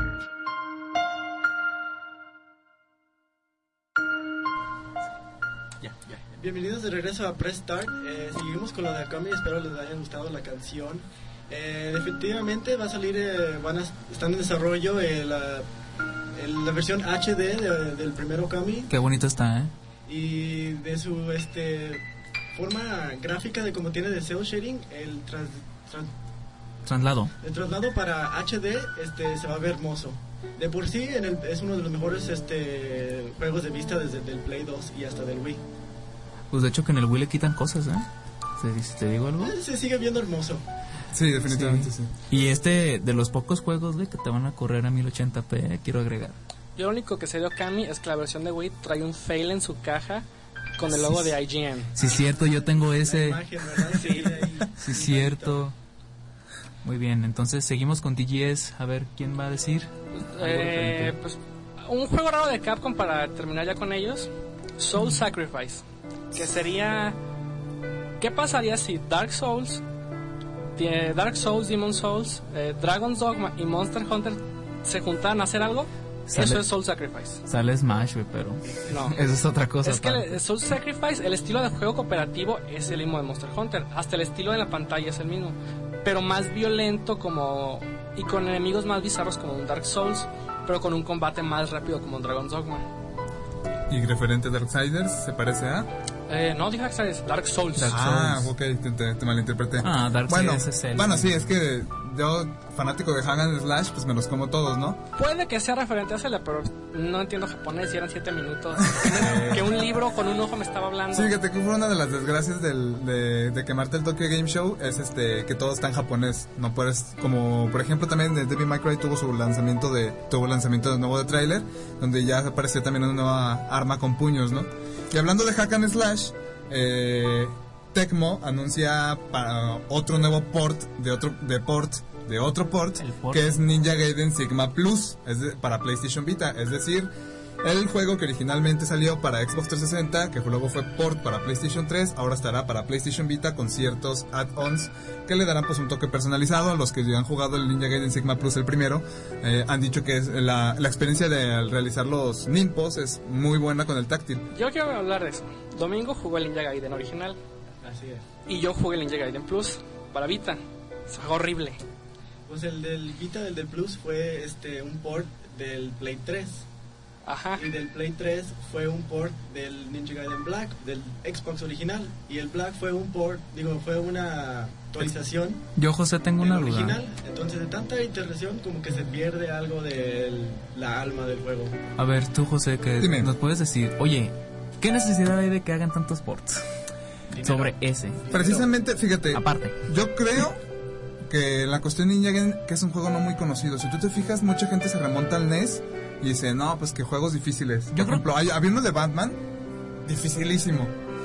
Bienvenidos de regreso a Press Start. Seguimos con lo de Akami, espero les haya gustado la canción. Efectivamente va a salir, están en desarrollo la versión HD del primer Okami. Qué bonito está, Y de su forma gráfica de como tiene de cel shading, el traslado para HD se va a ver hermoso. De por sí es uno de los mejores juegos de vista desde el Play 2 y hasta del Wii. Pues de hecho que en el Wii le quitan cosas, ¿Te digo algo? Se sigue viendo hermoso. Sí, definitivamente sí. Y de los pocos juegos, que te van a correr a 1080p, quiero agregar. Yo lo único que sé de Okami es que la versión de Wii trae un fail en su caja con el logo de IGN. Sí, cierto, yo tengo ese. Imagen, ¿verdad? Sí, cierto. Muy bien, entonces seguimos con TGS. A ver, ¿quién va a decir? Pues un juego raro de Capcom para terminar ya con ellos. Soul Sacrifice. Que sería... ¿Qué pasaría si Dark Souls, Demon Souls, Dragon's Dogma y Monster Hunter se juntaran a hacer algo? Eso es Soul Sacrifice. Sale Smash, pero no, eso es otra cosa. Es que Soul Sacrifice, el estilo de juego cooperativo es el mismo de Monster Hunter. Hasta el estilo de la pantalla es el mismo, pero más violento y con enemigos más bizarros como un Dark Souls, pero con un combate más rápido como un Dragon's Dogma. ¿Y referente a Darksiders se parece a...? No, dije Dark Souls. Ok, te malinterpreté. Darksiders es el... Bueno, sí, es que yo, fanático de Hack and Slash, pues me los como todos, ¿no? Puede que sea referente a Zelda, pero no entiendo japonés y eran 7 minutos. Que un libro con un ojo me estaba hablando. Sí, fíjate que fue una de las desgracias de quemarte el Tokyo Game Show, es que todo está en japonés. No puedes, como por ejemplo también Devil May Cry tuvo lanzamiento de nuevo de tráiler, donde ya apareció también una nueva arma con puños, ¿no? Y hablando de Hack and Slash, Tecmo anuncia para otro nuevo port de otro port, que es Ninja Gaiden Sigma Plus, para PlayStation Vita, es decir, el juego que originalmente salió para Xbox 360, que luego fue port para PlayStation 3, ahora estará para PlayStation Vita con ciertos add-ons que le darán pues un toque personalizado. A los que ya han jugado el Ninja Gaiden Sigma Plus, el primero, han dicho que la experiencia de realizar los ninpos es muy buena con el táctil. Yo quiero hablar de eso. Domingo jugó el Ninja Gaiden original. Así es. Y yo jugué el Ninja Gaiden Plus para Vita. Es horrible. Pues el del Vita, el del Plus, fue un port del Play 3. Ajá. Y del Play 3 fue un port del Ninja Gaiden Black, del Xbox original. Y el Black fue fue una actualización. Yo, José, tengo una original. duda. Entonces, de tanta iteración, como que se pierde algo de la alma del juego. A ver, tú, José, que nos puedes decir, oye, ¿qué necesidad hay de que hagan tantos ports sobre ese? Precisamente, fíjate. Aparte, yo creo que la cuestión de Ninja Gaiden, que es un juego no muy conocido. Si tú te fijas, mucha gente se remonta al NES y dice, no, pues que juegos difíciles. Por ejemplo, había uno de Batman, dificilísimo.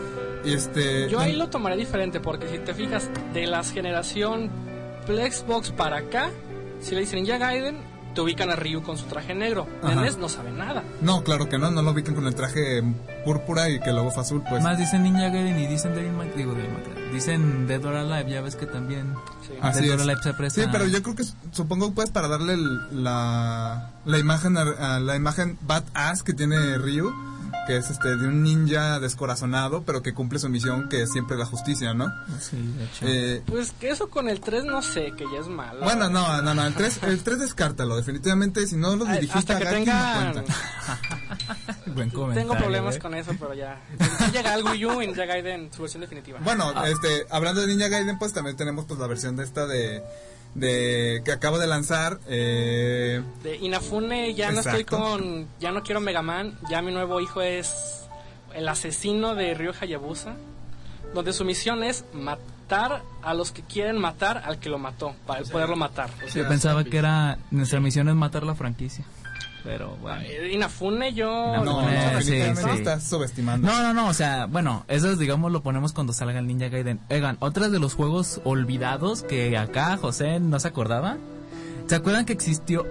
Yo ahí lo tomaré diferente, porque si te fijas, de la generación Xbox para acá, si le dicen Ninja Gaiden, te ubican a Ryu con su traje negro. NES no sabe nada. No, claro que no lo ubican con el traje púrpura y que luego fue azul, pues. Más dicen Ninja Gaiden y dicen dicen Dead or Alive, ya ves que también Así Dead or es. Alive se presta. Sí, pero yo creo que supongo pues para darle la imagen la imagen badass que tiene Ryu, que es de un ninja descorazonado, pero que cumple su misión, que es siempre la justicia, ¿no? Sí, de hecho. Pues que eso con el 3 no sé, que ya es malo. Bueno, no, el 3 descártalo, definitivamente, si no lo dirigiste hasta que a Gaki, tenga... no cuenta. Buen comentario. Tengo problemas con eso, pero ya. Llega al Wii U y Ninja Gaiden, su versión definitiva. Bueno, hablando de Ninja Gaiden, pues también tenemos pues la versión de esta de que acabo de lanzar de Inafune. Ya Exacto. no estoy ya no quiero Mega Man. Ya mi nuevo hijo es el asesino de Ryo Hayabusa, donde su misión es matar a los que quieren matar al que lo mató, para poderlo matar. Yo pensaba que nuestra misión es matar la franquicia, pero bueno. Inafune definitivamente estás subestimando. No, o sea, bueno, eso digamos lo ponemos cuando salga el Ninja Gaiden. Oigan, otras de los juegos olvidados que acá José no se acordaba. ¿Se acuerdan que existió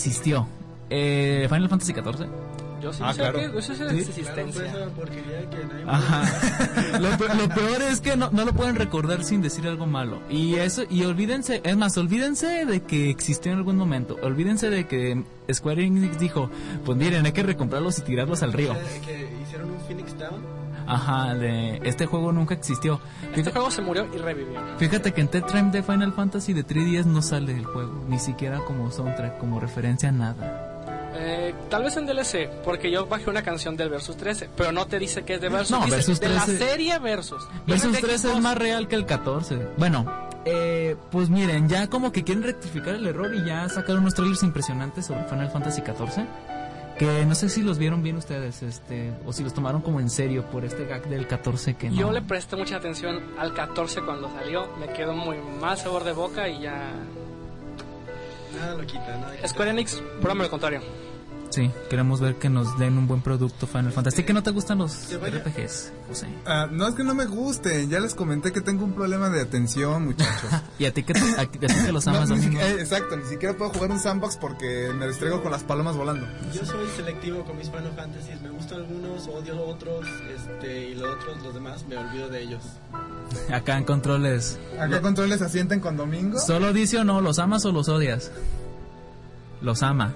Final Fantasy XIV? Yo sí sé claro. que eso es de existencia. Claro, esa porquería que nadie Ajá. Lo peor es que no lo pueden recordar sin decir algo malo. Y olvídense de que existió en algún momento. Olvídense de que Square Enix dijo, pues miren, hay que recomprarlos y tirarlos al río. que hicieron un Phoenix Down. Ajá, este juego nunca existió. Este juego se murió y revivió. Fíjate que en Tetrime de Final Fantasy de 3DS no sale el juego, ni siquiera como soundtrack, como referencia a nada. Tal vez en DLC, porque yo bajé una canción del Versus 13, pero no te dice que es de Versus. No, dice Versus 13, de la serie Versus. Versus 13 es más real que el 14. Bueno, pues miren, ya como que quieren rectificar el error y ya sacaron unos trailers impresionantes sobre Final Fantasy 14. Que no sé si los vieron bien ustedes, o si los tomaron como en serio por este gag del 14 que no. Yo le presté mucha atención al 14 cuando salió, me quedó muy mal sabor de boca y ya... Nada lo quita, nada quita. Square Enix, pruébame lo contrario. Sí, queremos ver que nos den un buen producto Final Fantasy. ¿Que no te gustan los RPGs, José? No es que no me gusten, ya les comenté que tengo un problema de atención, muchachos. ¿Y a ti que los amas? Exacto, ni siquiera puedo jugar un sandbox porque me distraigo con las palomas volando. Yo soy selectivo con mis Final Fantasies, me gustan algunos, odio otros, y los demás me olvido de ellos. Acá en controles. Acá controles asienten con Domingo. Solo dice o no, ¿los amas o los odias? Los ama.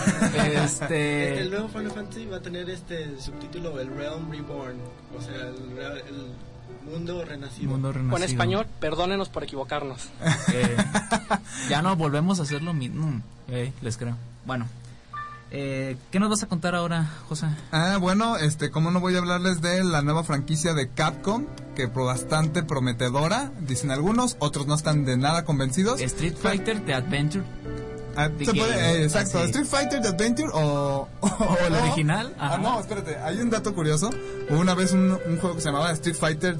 El nuevo Final Fantasy va a tener subtítulo, el Realm Reborn, o sea, el mundo renacido. Con español, perdónenos por equivocarnos. Ya no volvemos a hacer lo mismo. Les creo. Bueno, ¿qué nos vas a contar ahora, José? Bueno, como no voy a hablarles de la nueva franquicia de Capcom, que bastante prometedora, dicen algunos, otros no están de nada convencidos. Street Fighter The Adventure. Se puede, exacto, Street Fighter The Adventure o el original. No, espérate, hay un dato curioso. Hubo una vez un juego que se llamaba Street Fighter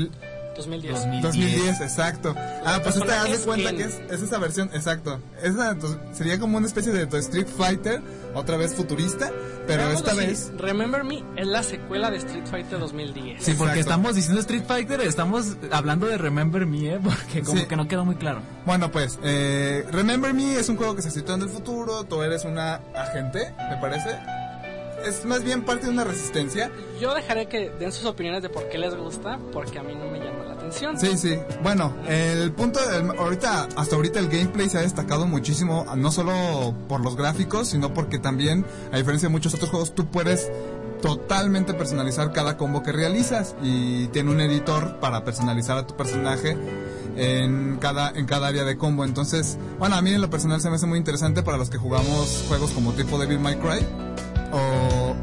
2010, exacto. Pues haz de cuenta que es esa versión, exacto. Esa sería como una especie de Street Fighter, otra vez futurista, pero esta vez... Remember Me es la secuela de Street Fighter 2010. Sí, porque estamos diciendo Street Fighter, estamos hablando de Remember Me, porque como que no quedó muy claro. Bueno, pues, Remember Me es un juego que se sitúa en el futuro, tú eres una agente, me parece. Es más bien parte de una resistencia. Yo dejaré que den sus opiniones de por qué les gusta, porque a mí no me llama la atención. Sí. Bueno, el punto hasta ahorita el gameplay se ha destacado muchísimo, no solo por los gráficos, sino porque también, a diferencia de muchos otros juegos, tú puedes totalmente personalizar cada combo que realizas y tiene un editor para personalizar a tu personaje en cada área de combo. Entonces, bueno, a mí en lo personal se me hace muy interesante para los que jugamos juegos como tipo Devil May Cry o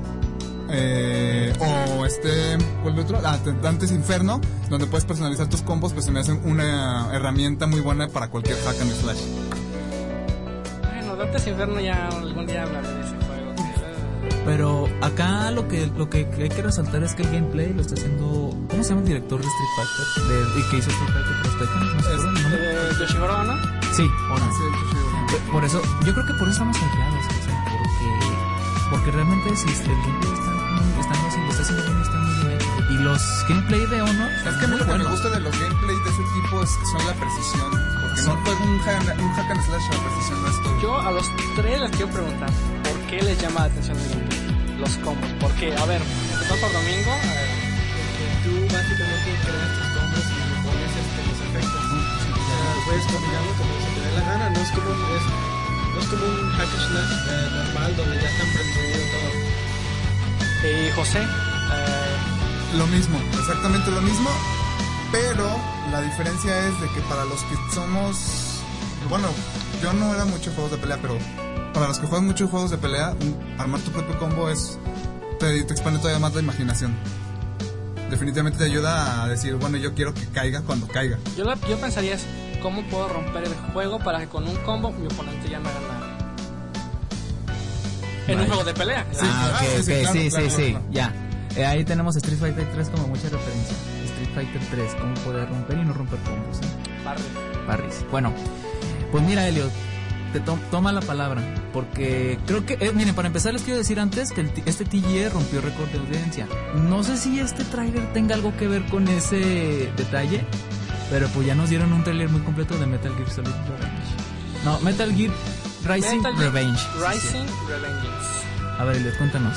¿cuál es el otro? Dante's Inferno, donde puedes personalizar tus combos. Pues se me hace una herramienta muy buena para cualquier hack and slash. Bueno, Dante's Inferno ya algún día hablaré de ese juego. Pero acá lo que hay que resaltar es que el gameplay lo está haciendo, ¿cómo se llama el director de Street Fighter? ¿Y que hizo Street Fighter Cross Tekken? ¿Yoshihiro Ono? Sí, Ono. Por eso, yo creo que por eso estamos confiados, porque realmente si el gameplay está haciendo bien, está muy bien. Y los gameplay de Honor es que a mí lo que me gusta de los gameplay de ese tipo es que son la precisión, porque no juego un hack and slash a la precisión, no es todo. Yo a los tres les quiero preguntar, ¿por qué les llama la atención el gameplay? Los combos, porque, a ver, empezó por domingo, porque tú básicamente creas tus combos y le pones los efectos, puedes combinarlo como se te dé la gana, no es como un hack and slash normal donde ya están prendido todo. José, lo mismo, exactamente lo mismo, pero la diferencia es de que para los que somos, bueno, yo no era mucho juegos de pelea, pero para los que juegan muchos juegos de pelea, armar tu propio combo te expande todavía más la imaginación. Definitivamente te ayuda a decir, bueno, yo quiero que caiga cuando caiga. Yo pensaría es, ¿cómo puedo romper el juego para que con un combo mi oponente ya no haga nada? En un juego de pelea. Sí, claro, ya. Ahí tenemos Street Fighter 3 como mucha referencia. Street Fighter 3, cómo poder romper y no romper combos. Barris. Bueno, pues mira, Elliot, te toma la palabra, porque creo que, miren, para empezar les quiero decir antes que este TGE rompió récord de audiencia. No sé si este tráiler tenga algo que ver con ese detalle, pero pues ya nos dieron un tráiler muy completo de Metal Gear Solid Revenge. No, Metal Gear Rising Revenge. Rising Revenge. A ver, Elliot, cuéntanos.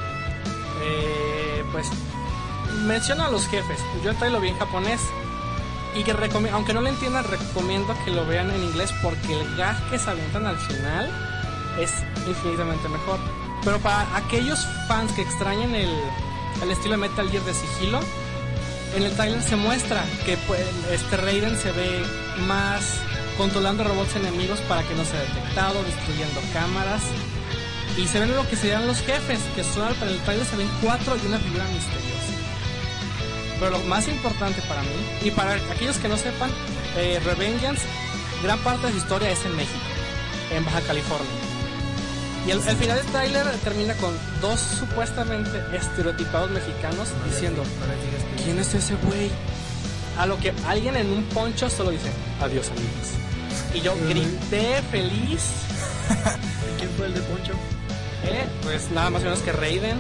Pues menciona a los jefes. Yo el trailer lo vi en japonés y que aunque no lo entiendan, recomiendo que lo vean en inglés porque el gag que se avientan al final es infinitamente mejor. Pero para aquellos fans que extrañen el estilo de Metal Gear de sigilo, en el trailer se muestra que Raiden se ve más controlando robots enemigos para que no sea detectado, destruyendo cámaras. Y se ven lo que serían los jefes, que son para el trailer se ven 4 y una figura misteriosa. Pero lo más importante para mí, y para aquellos que no sepan, Revengeance, gran parte de su historia es en México, en Baja California. Y el final del trailer termina con 2 supuestamente estereotipados mexicanos diciendo, ¿quién es ese güey? A lo que alguien en un poncho solo dice, adiós amigos. Y yo grité feliz. ¿Quién fue el de poncho? Pues nada más o menos que Raiden.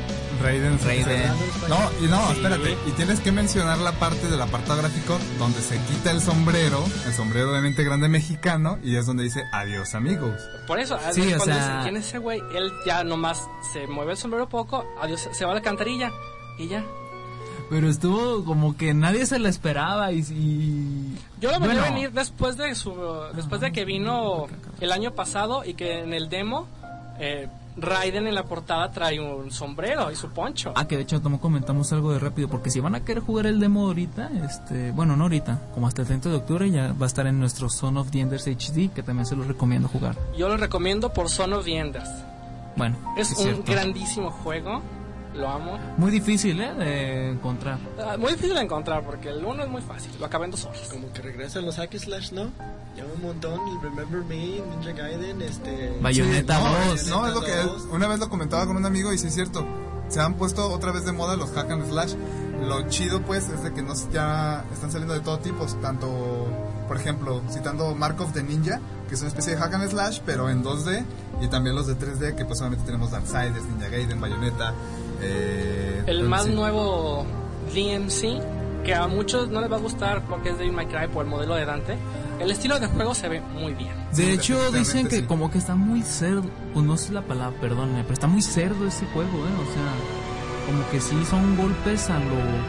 No, espérate. Y tienes que mencionar la parte del apartado gráfico donde se quita el sombrero obviamente grande mexicano, y es donde dice adiós amigos. Por eso, sí, cuando dice, ¿quién es ese güey? Él ya nomás se mueve el sombrero poco, adiós, se va a la alcantarilla y ya. Pero estuvo como que nadie se lo esperaba y yo lo veía venir después de que vino el año pasado y que en el demo Raiden en la portada trae un sombrero y su poncho. Que de hecho comentamos algo de rápido, porque si van a querer jugar el demo ahorita, bueno, no ahorita, como hasta el 30 de octubre ya va a estar en nuestro Son of the Enders HD, que también se los recomiendo jugar. Yo lo recomiendo por Son of the Enders. Bueno, es un grandísimo juego. Lo amo. Muy difícil, de encontrar. Muy difícil de encontrar porque el 1 es muy fácil. Lo acabé en 2 horas. Como que regresan los hack slash, ¿no? Ya un montón. El Remember Me, Ninja Gaiden, Bayonetta 2. No, es lo que una vez lo comentaba con un amigo y sí es cierto. Se han puesto otra vez de moda los hack and slash. Lo chido pues es de que ya están saliendo de todo tipo. Tanto, por ejemplo, citando Mark of the Ninja, que es una especie de hack and slash, pero en 2D. Y también los de 3D, que pues solamente tenemos Darksiders, Ninja Gaiden, Bayonetta. El más nuevo DMC, que a muchos no les va a gustar porque es Devil May Cry por el modelo de Dante. El estilo de juego se ve muy bien. De hecho dicen que como que está muy cerdo, pues no sé la palabra, perdóname, pero está muy cerdo ese juego, o sea, como que sí son golpes a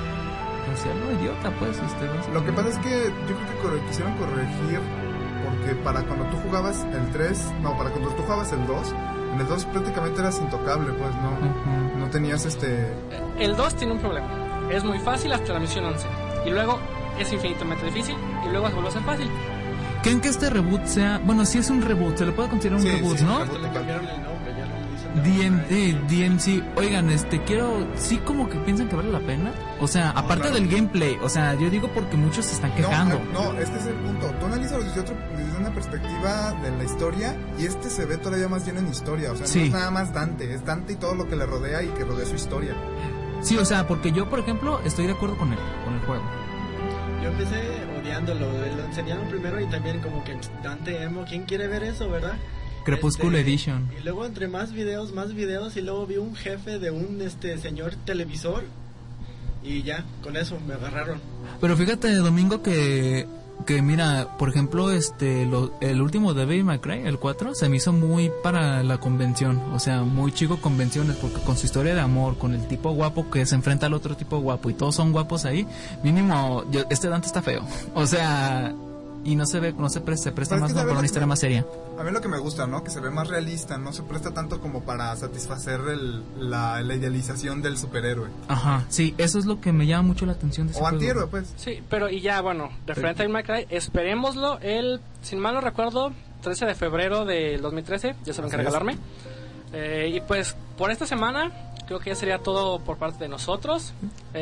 lo idiota, pues. Lo que pasa es que yo creo que quisieron corregir, porque para cuando tú jugabas para cuando tú jugabas el 2, en el 2 prácticamente eras intocable, pues no tenías El 2 tiene un problema, es muy fácil hasta la misión 11, y luego es infinitamente difícil, y luego vuelve a ser fácil. ¿Creen que este reboot sea, bueno, si es un reboot, se le puede considerar un reboot, ¿no? Le cambiaron el nombre, ya no le dicen DMC, oigan, sí como que piensan que vale la pena, o sea, aparte del gameplay, o sea, yo digo porque muchos se están quejando. No, este es el punto, tú analízalo desde una perspectiva de la historia, y se ve todavía más bien en historia, o sea, no es nada más Dante, es Dante y todo lo que le rodea y que rodea su historia. Sí, o sea, porque yo, por ejemplo, estoy de acuerdo con el juego. Yo empecé odiándolo, lo enseñaron primero y también como que Dante Emo, ¿quién quiere ver eso, verdad? Crepúsculo Edition. Y luego entre más videos y luego vi un jefe de un señor televisor y ya, con eso me agarraron. Pero fíjate, Domingo, que mira, por ejemplo, el último de Devil May Cry, el 4, se me hizo muy para la convención, o sea, muy chico convenciones, porque con su historia de amor, con el tipo guapo que se enfrenta al otro tipo guapo y todos son guapos ahí, mínimo, Dante está feo, o sea, y no se presta más por una historia más seria. A mí lo que me gusta, ¿no? Que se ve más realista, no se presta tanto como para satisfacer la idealización del superhéroe. Ajá, sí, eso es lo que me llama mucho la atención de ese o juego. antihéroe, pues. Sí, pero y ya, bueno, referente a Devil May Cry, esperémoslo sin mal no recuerdo, 13 de febrero del 2013, ya saben que regalarme. Y pues, por esta semana, creo que ya sería todo por parte de nosotros.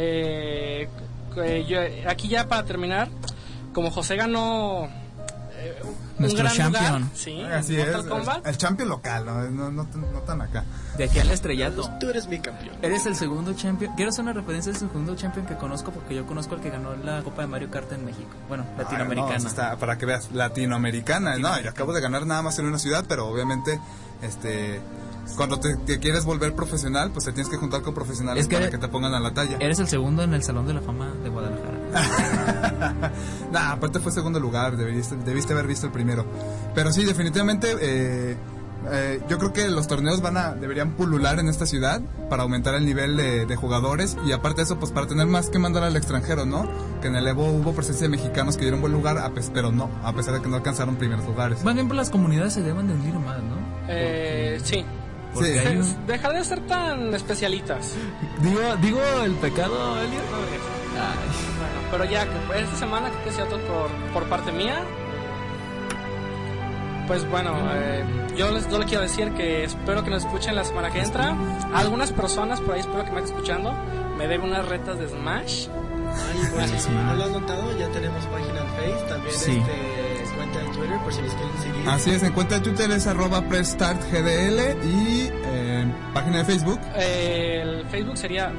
Aquí ya para terminar, como José ganó nuestro champion, sí, así es, el champion local, no tan acá. De aquí al estrellato. Tú eres mi campeón. Eres el segundo champion. Quiero hacer una referencia, es el segundo champion que conozco, porque yo conozco al que ganó la Copa de Mario Kart en México. Bueno, latinoamericana. No, está, para que veas, latinoamericana. No, yo acabo de ganar nada más en una ciudad, pero obviamente, cuando te quieres volver profesional, pues te tienes que juntar con profesionales para que te pongan a la talla. Eres el segundo en el Salón de la Fama de Guadalajara. Nah, aparte fue segundo lugar, debiste haber visto el primero. Pero sí, definitivamente, yo creo que los torneos deberían pulular en esta ciudad para aumentar el nivel de jugadores, y aparte de eso, pues para tener más que mandar al extranjero, ¿no? Que en el Evo hubo presencia de mexicanos que dieron buen lugar, pero no, a pesar de que no alcanzaron primeros lugares. Más bien, por las comunidades se deben de unir más, ¿no? Sí. Sí. Dejar de ser tan especialitas. Digo el pecado, Elliot. Bueno, pero ya que esta semana creo que sea todo por parte mía. Pues bueno, yo les quiero decir que espero que nos escuchen la semana que entra. Algunas personas por ahí espero que me estén escuchando. Me deben unas retas de Smash. Si no lo has notado, ya tenemos página en Facebook, también cuenta en Twitter, por si les quieren seguir. Así es, en cuenta de Twitter es @pressstartgdl y página de Facebook. El Facebook sería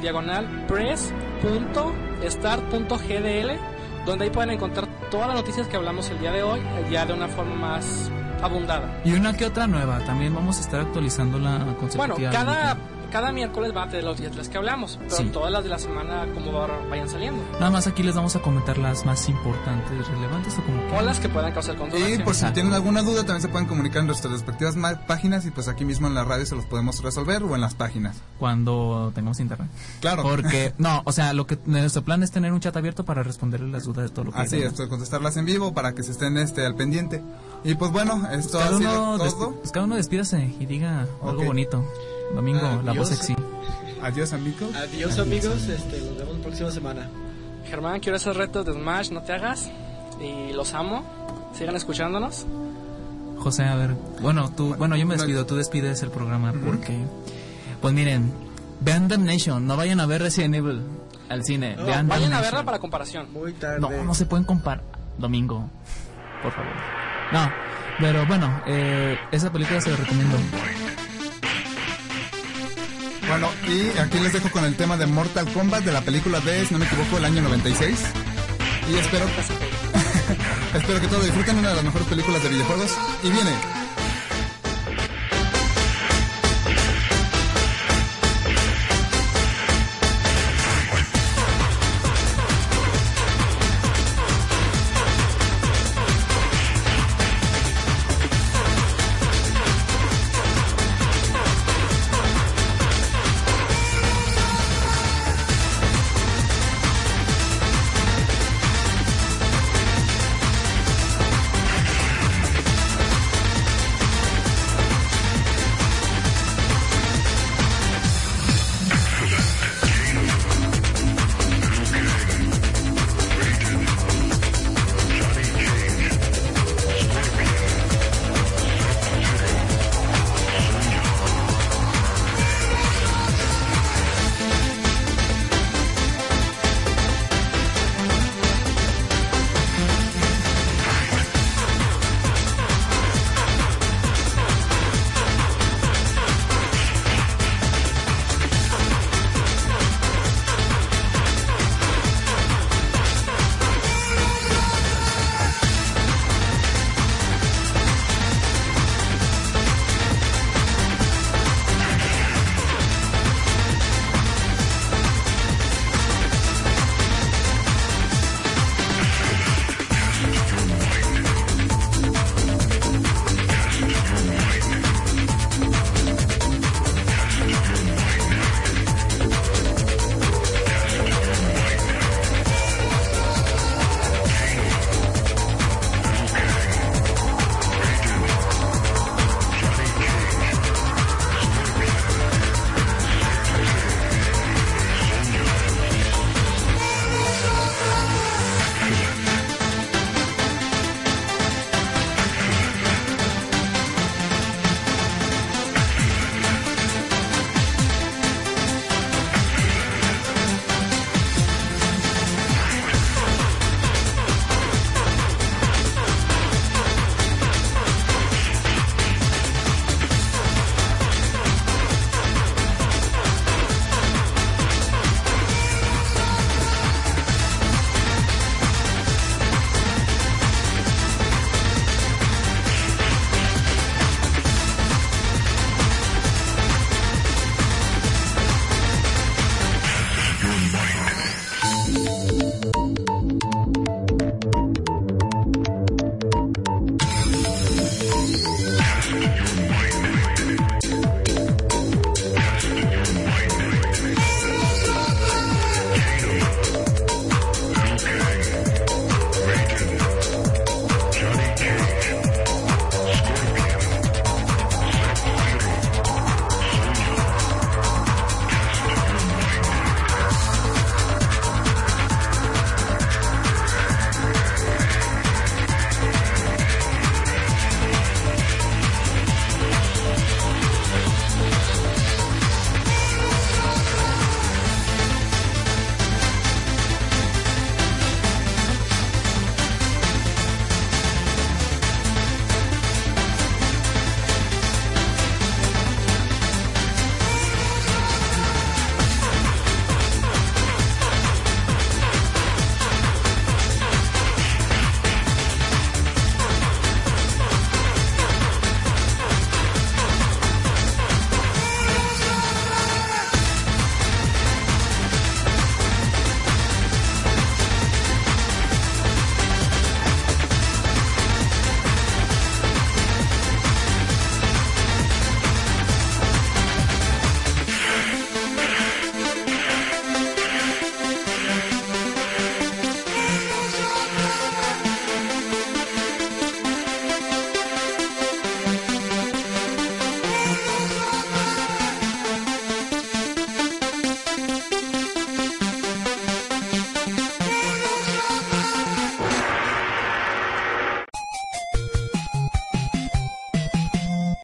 /press.start.gdl, donde ahí pueden encontrar todas las noticias que hablamos el día de hoy, ya de una forma más abundada. Y una que otra nueva, también vamos a estar actualizando la consecutivamente. Bueno, cada miércoles van a tener los días de las que hablamos, pero sí, todas las de la semana como vayan saliendo. Nada más aquí les vamos a comentar las más importantes, relevantes o como que... O las que puedan causar controversia. Y por si tienen alguna duda también se pueden comunicar en nuestras respectivas páginas, y pues aquí mismo en la radio se los podemos resolver, o en las páginas. Cuando tengamos internet. Claro. Porque, no, o sea, nuestro plan es tener un chat abierto para responderles las dudas de todo lo que así es, contestarlas en vivo para que se estén al pendiente. Y pues bueno, esto ha sido todo. Cada uno despídase y diga algo bonito. Domingo, adiós. La voz sexy. Adiós, amigos. Adiós, amigos. Nos vemos la próxima semana. Germán, quiero hacer retos de Smash, no te hagas. Y los amo. Sigan escuchándonos. José, a ver. Bueno, yo me despido. Tú despides el programa porque... Pues miren, vean Damnation. No vayan a ver Resident Evil al cine. No, vean vayan Damnation. a verla para comparación. Muy tarde. No se pueden comparar. Domingo, por favor. No, pero bueno, esa película se la recomiendo. Bueno, y aquí les dejo con el tema de Mortal Kombat de la película de, si no me equivoco, el año 96. Y espero que todos disfruten una de las mejores películas de videojuegos. Y viene